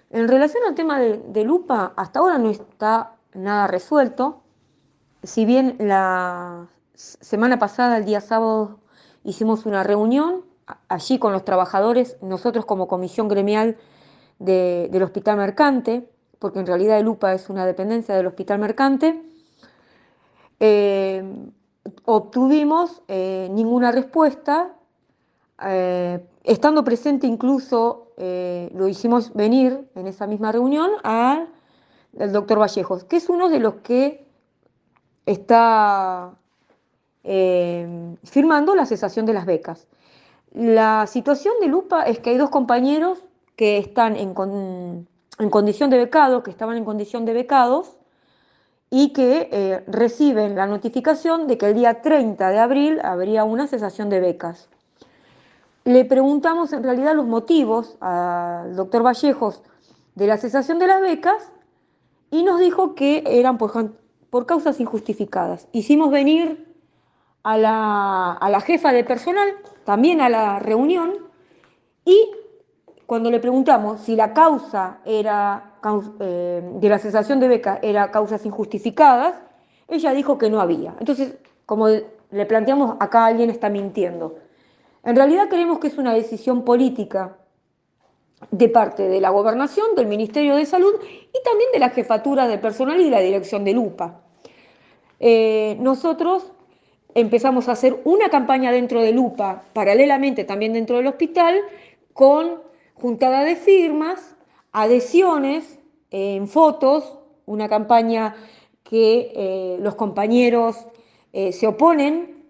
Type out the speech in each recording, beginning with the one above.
En relación al tema de Lupa, hasta ahora no está nada resuelto. Si bien la semana pasada, el día sábado, hicimos una reunión allí con los trabajadores, nosotros como comisión gremial del Hospital Mercante, porque en realidad el UPA es una dependencia del Hospital Mercante, eh, obtuvimos ninguna respuesta. Estando presente incluso, lo hicimos venir en esa misma reunión al doctor Vallejos, que es uno de los que está firmando la cesación de las becas. La situación de Lupa es que hay dos compañeros que están en condición de becados, que estaban en condición de becados, y que reciben la notificación de que el día 30 de abril habría una cesación de becas. Le preguntamos en realidad los motivos al doctor Vallejos de la cesación de las becas y nos dijo que eran por causas injustificadas. Hicimos venir a la jefa de personal, también a la reunión, y cuando le preguntamos si la causa era, de la cesación de beca era causas injustificadas, ella dijo que no había. Entonces, como le planteamos, acá alguien está mintiendo. En realidad creemos que es una decisión política de parte de la Gobernación, del Ministerio de Salud y también de la Jefatura de Personal y la Dirección del UPA. Nosotros empezamos a hacer una campaña dentro del UPA, paralelamente también dentro del hospital, con juntada de firmas, adhesiones en fotos, una campaña que los compañeros se oponen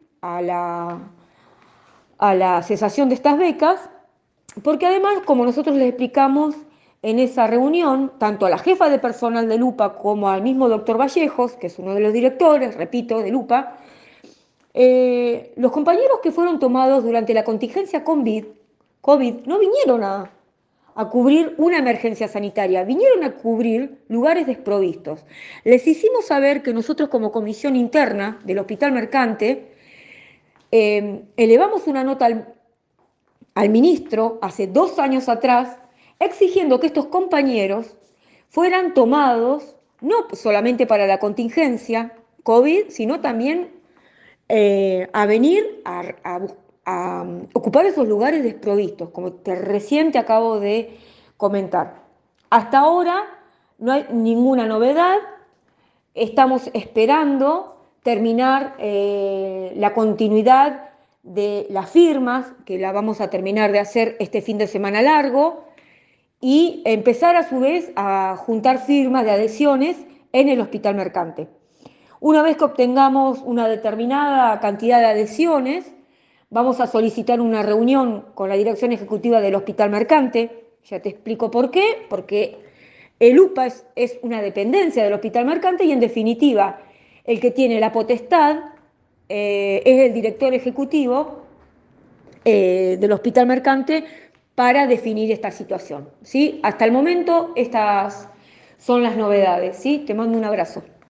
a la cesación de estas becas, porque además, como nosotros les explicamos en esa reunión, tanto a la jefa de personal de Lupa como al mismo doctor Vallejos, que es uno de los directores, repito, de Lupa, los compañeros que fueron tomados durante la contingencia COVID no vinieron a cubrir una emergencia sanitaria, vinieron a cubrir lugares desprovistos. Les hicimos saber que nosotros como comisión interna del Hospital Mercante elevamos una nota al ministro hace 2 años atrás, exigiendo que estos compañeros fueran tomados no solamente para la contingencia COVID, sino también a venir a ocupar esos lugares desprovistos, como te recién te acabo de comentar. Hasta ahora no hay ninguna novedad, estamos esperando terminar la continuidad de las firmas, que la vamos a terminar de hacer este fin de semana largo, y empezar a su vez a juntar firmas de adhesiones en el Hospital Mercante. Una vez que obtengamos una determinada cantidad de adhesiones, vamos a solicitar una reunión con la dirección ejecutiva del Hospital Mercante. Ya te explico por qué, porque el UPA es una dependencia del Hospital Mercante y en definitiva el que tiene la potestad es el director ejecutivo del Hospital Mercante para definir esta situación, ¿sí? Hasta el momento estas son las novedades, ¿sí? Te mando un abrazo.